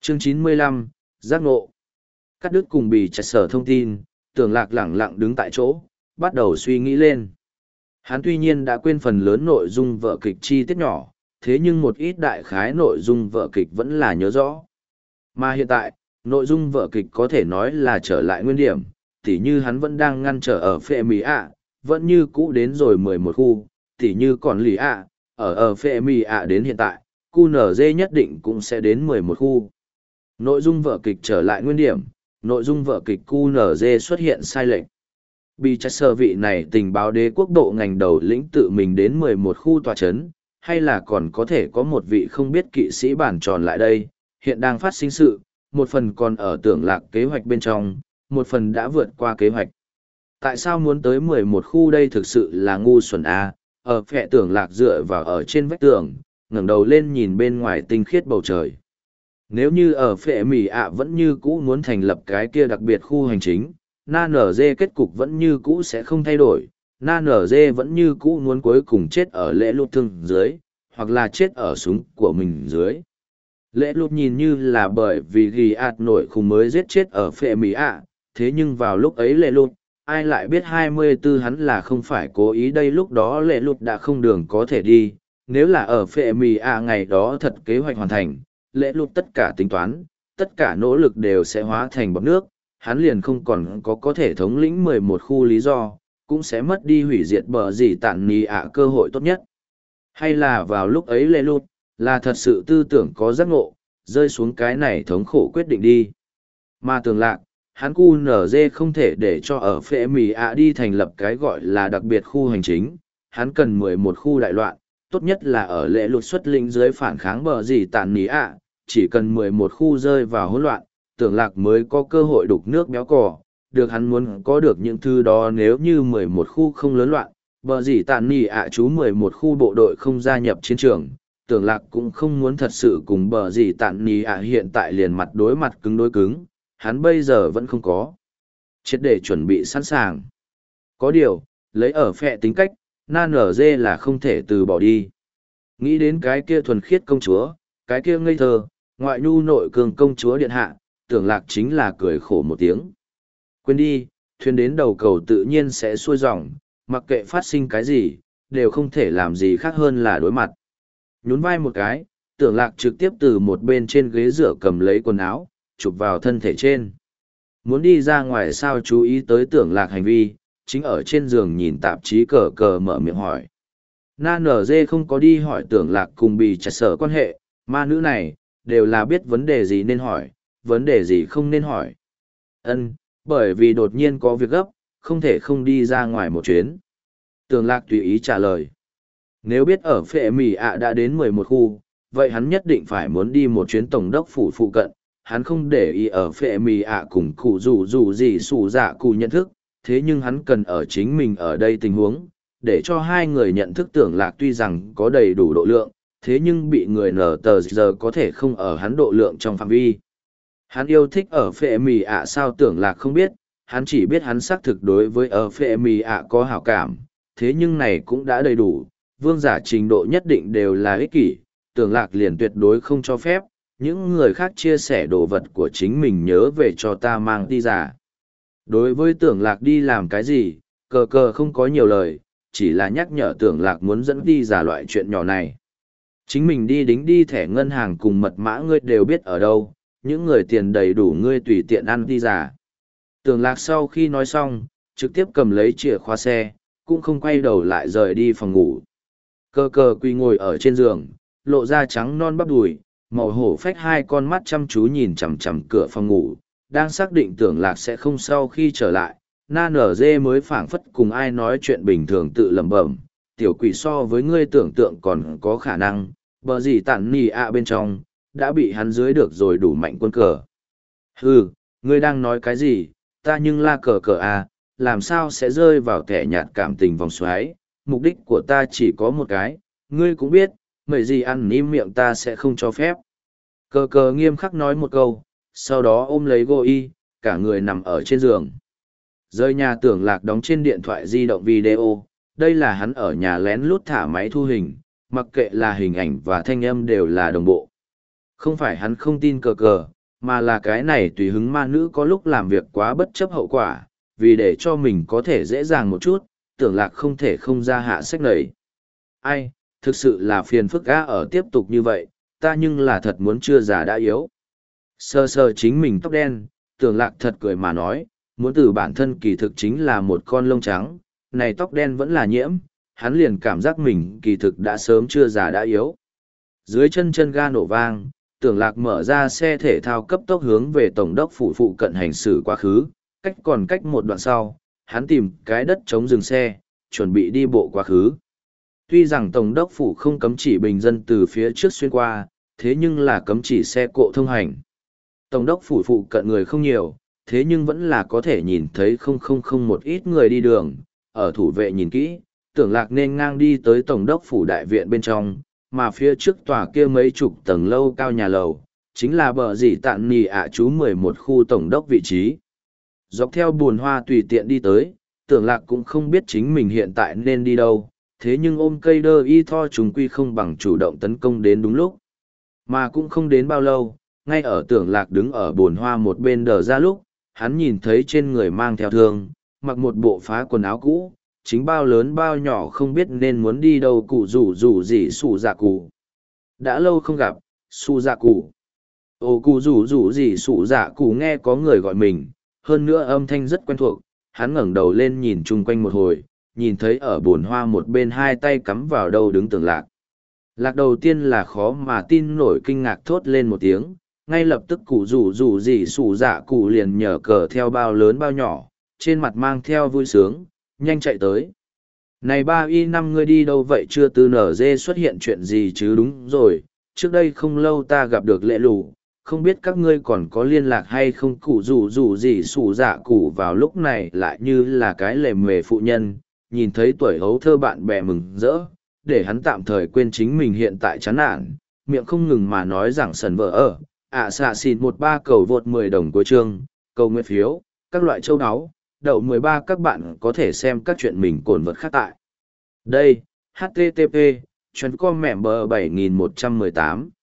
Chương 95, Giác ngộ. Cắt đứt cùng bị chặt sở thông tin, Tưởng Lạc lẳng lặng đứng tại chỗ, bắt đầu suy nghĩ lên. Hắn tuy nhiên đã quên phần lớn nội dung vở kịch chi tiết nhỏ, thế nhưng một ít đại khái nội dung vở kịch vẫn là nhớ rõ. Mà hiện tại, nội dung vở kịch có thể nói là trở lại nguyên điểm, tỉ như hắn vẫn đang ngăn trở ở phệ Mỹ ạ, vẫn như cũ đến rồi 11 khu, tỉ như còn lì ạ, ở phệ Mỹ ạ đến hiện tại, QNZ nhất định cũng sẽ đến 11 khu. Nội dung vở kịch trở lại nguyên điểm, nội dung vở kịch QNZ xuất hiện sai lệch. Bị trách sở vị này tình báo đế quốc độ ngành đầu lĩnh tự mình đến 11 khu tòa chấn, hay là còn có thể có một vị không biết kỵ sĩ bản tròn lại đây, hiện đang phát sinh sự, một phần còn ở Tưởng Lạc kế hoạch bên trong, một phần đã vượt qua kế hoạch. Tại sao muốn tới 11 khu đây thực sự là ngu xuẩn a? Ở phệ Tưởng Lạc dựa vào ở trên vách tường, ngẩng đầu lên nhìn bên ngoài tinh khiết bầu trời. Nếu như ở phệ Mỹ ạ vẫn như cũ muốn thành lập cái kia đặc biệt khu hành chính, NaNZ kết cục vẫn như cũ sẽ không thay đổi, NaNZ vẫn như cũ muốn cuối cùng chết ở lễ lụt thương dưới, hoặc là chết ở súng của mình dưới. Lễ lụt nhìn như là bởi vì ghi ạt nổi khùng mới giết chết ở phệ Mỹ ạ, thế nhưng vào lúc ấy lễ lụt, ai lại biết 24 hắn là không phải cố ý đây lúc đó lễ lụt đã không đường có thể đi, nếu là ở phệ Mỹ ạ ngày đó thật kế hoạch hoàn thành, lễ lụt tất cả tính toán, tất cả nỗ lực đều sẽ hóa thành bọt nước, hắn liền không còn có thể thống lĩnh 11 khu lý do, cũng sẽ mất đi hủy diệt bờ gì tản nì ạ cơ hội tốt nhất. Hay là vào lúc ấy lễ lụt, là thật sự tư tưởng có giác ngộ, rơi xuống cái này thống khổ quyết định đi. Mà Tưởng Lạc, hắn QNZ không thể để cho ở phệ Mỹ ạ đi thành lập cái gọi là đặc biệt khu hành chính, hắn cần 11 khu đại loạn, tốt nhất là ở lễ lụt xuất lĩnh dưới phản kháng bờ gì tàn ní ạ, chỉ cần 11 khu rơi vào hỗn loạn, Tưởng Lạc mới có cơ hội đục nước béo cò, được hắn muốn có được những thứ đó nếu như 11 khu không lớn loạn, bờ gì tàn ní ạ chú 11 khu bộ đội không gia nhập chiến trường, Tưởng Lạc cũng không muốn thật sự cùng bờ gì tàn ní ạ hiện tại liền mặt đối mặt cứng đối cứng, hắn bây giờ vẫn không có triệt để chuẩn bị sẵn sàng. Có điều, lấy ở phệ tính cách, NaNZ là không thể từ bỏ đi. Nghĩ đến cái kia thuần khiết công chúa, cái kia ngây thơ, ngoại nhu nội cường công chúa điện hạ, Tưởng Lạc chính là cười khổ một tiếng. Quên đi, thuyền đến đầu cầu tự nhiên sẽ xuôi dòng, mặc kệ phát sinh cái gì, đều không thể làm gì khác hơn là đối mặt. Nhún vai một cái, Tưởng Lạc trực tiếp từ một bên trên ghế rửa cầm lấy quần áo, chụp vào thân thể trên. Muốn đi ra ngoài sao chú ý tới Tưởng Lạc hành vi, chính ở trên giường nhìn tạp chí cờ cờ mở miệng hỏi. NaNZ không có đi hỏi Tưởng Lạc cùng bị chặt sở quan hệ, ma nữ này, đều là biết vấn đề gì nên hỏi, vấn đề gì không nên hỏi. Bởi vì đột nhiên có việc gấp, không thể không đi ra ngoài một chuyến. Tưởng Lạc tùy ý trả lời. Nếu biết ở phệ Mỹ ạ đã đến 11 khu, vậy hắn nhất định phải muốn đi một chuyến tổng đốc phủ phụ cận. Hắn không để ý ở phệ Mỹ ạ cùng cụ dù gì sủ dạ cụ nhận thức, thế nhưng hắn cần ở chính mình ở đây tình huống, để cho hai người nhận thức Tưởng Lạc tuy rằng có đầy đủ độ lượng, thế nhưng bị người nở tờ giờ có thể không ở hắn độ lượng trong phạm vi. Hắn yêu thích ở phệ Mỹ ạ sao Tưởng Lạc không biết, hắn chỉ biết hắn xác thực đối với ở phệ Mỹ ạ có hảo cảm, thế nhưng này cũng đã đầy đủ, vương giả trình độ nhất định đều là ích kỷ, Tưởng Lạc liền tuyệt đối không cho phép, những người khác chia sẻ đồ vật của chính mình nhớ về cho ta mang đi giả. Đối với Tưởng Lạc đi làm cái gì, cờ cờ không có nhiều lời, chỉ là nhắc nhở Tưởng Lạc muốn dẫn đi giả loại chuyện nhỏ này. Chính mình đi đính đi thẻ ngân hàng cùng mật mã ngươi đều biết ở đâu, những người tiền đầy đủ ngươi tùy tiện ăn đi giả. Tưởng Lạc sau khi nói xong, trực tiếp cầm lấy chìa khóa xe, cũng không quay đầu lại rời đi phòng ngủ. Cờ cờ quỳ ngồi ở trên giường, lộ ra trắng non bắp đùi, màu hổ phách hai con mắt chăm chú nhìn chằm chằm cửa phòng ngủ, đang xác định Tưởng Lạc sẽ không sau khi trở lại. NaNZ mới phảng phất cùng ai nói chuyện bình thường tự lẩm bẩm, tiểu quỷ so với ngươi tưởng tượng còn có khả năng, bờ gì tản nì ạ bên trong, đã bị hắn dưới được rồi đủ mạnh quân cờ. Hừ, ngươi đang nói cái gì, ta nhưng la cờ cờ à, làm sao sẽ rơi vào kẻ nhạt cảm tình vòng xoáy, mục đích của ta chỉ có một cái, ngươi cũng biết, mấy gì ăn im miệng ta sẽ không cho phép. Cờ cờ nghiêm khắc nói một câu, sau đó ôm lấy Gô Y, cả người nằm ở trên giường. Rơi nhà Tưởng Lạc đóng trên điện thoại di động video, đây là hắn ở nhà lén lút thả máy thu hình, mặc kệ là hình ảnh và thanh âm đều là đồng bộ. Không phải hắn không tin cờ cờ, mà là cái này tùy hứng ma nữ có lúc làm việc quá bất chấp hậu quả, vì để cho mình có thể dễ dàng một chút, Tưởng Lạc không thể không ra hạ sách nảy. Ai, thực sự là phiền phức gã ở tiếp tục như vậy, ta nhưng là thật muốn chưa già đã yếu. Sơ sơ chính mình tóc đen, Tưởng Lạc thật cười mà nói, muốn từ bản thân kỳ thực chính là một con lông trắng, này tóc đen vẫn là nhiễm, hắn liền cảm giác mình kỳ thực đã sớm chưa già đã yếu. Dưới chân chân ga nổ vang, Tưởng Lạc mở ra xe thể thao cấp tốc hướng về tổng đốc phủ phụ cận hành xử quá khứ, cách một đoạn sau, hắn tìm cái đất chống dừng xe, chuẩn bị đi bộ quá khứ. Tuy rằng tổng đốc phủ không cấm chỉ bình dân từ phía trước xuyên qua, thế nhưng là cấm chỉ xe cộ thông hành. Tổng đốc phủ phụ cận người không nhiều, thế nhưng vẫn là có thể nhìn thấy không một ít người đi đường, ở thủ vệ nhìn kỹ, Tưởng Lạc nên ngang đi tới tổng đốc phủ đại viện bên trong, mà phía trước tòa kia mấy chục tầng lâu cao nhà lầu, chính là bờ dì tạn nì ạ chú 11 khu tổng đốc vị trí. Dọc theo buồn hoa tùy tiện đi tới, Tưởng Lạc cũng không biết chính mình hiện tại nên đi đâu, thế nhưng ôm cây đơ y tho chúng quy không bằng chủ động tấn công đến đúng lúc. Mà cũng không đến bao lâu, ngay ở Tưởng Lạc đứng ở buồn hoa một bên đờ ra lúc, hắn nhìn thấy trên người mang theo thương, mặc một bộ phá quần áo cũ, chính bao lớn bao nhỏ không biết nên muốn đi đâu cụ rủ gì sủ dạ cụ. Đã lâu không gặp, sủ dạ cụ. Ồ cụ rủ gì sủ dạ cụ nghe có người gọi mình, hơn nữa âm thanh rất quen thuộc, hắn ngẩng đầu lên nhìn chung quanh một hồi, nhìn thấy ở bồn hoa một bên hai tay cắm vào đâu đứng Tưởng Lạc. Lạc đầu tiên là khó mà tin nổi kinh ngạc thốt lên một tiếng, ngay lập tức cụ rủ gì sủ dạ cụ liền nhờ cờ theo bao lớn bao nhỏ, trên mặt mang theo vui sướng, nhanh chạy tới. Này 3Y5 ngươi đi đâu vậy, chưa từ nở dê xuất hiện chuyện gì chứ? Đúng rồi, trước đây không lâu ta gặp được lệ lù, không biết các ngươi còn có liên lạc hay không? Cụ rủ gì sủ dạ cụ vào lúc này lại như là cái lề mề phụ nhân, nhìn thấy tuổi hấu thơ bạn bè mừng rỡ, để hắn tạm thời quên chính mình hiện tại chán nản, miệng không ngừng mà nói rằng sần vợ ở, xạ xịn 13 cầu vượt 10 đồng cuối chương, cầu nguyện phiếu, các loại châu áo, đậu 13 các bạn có thể xem các chuyện mình cồn vật khác tại. Đây, http, chuyên com mẹ bờ 7118.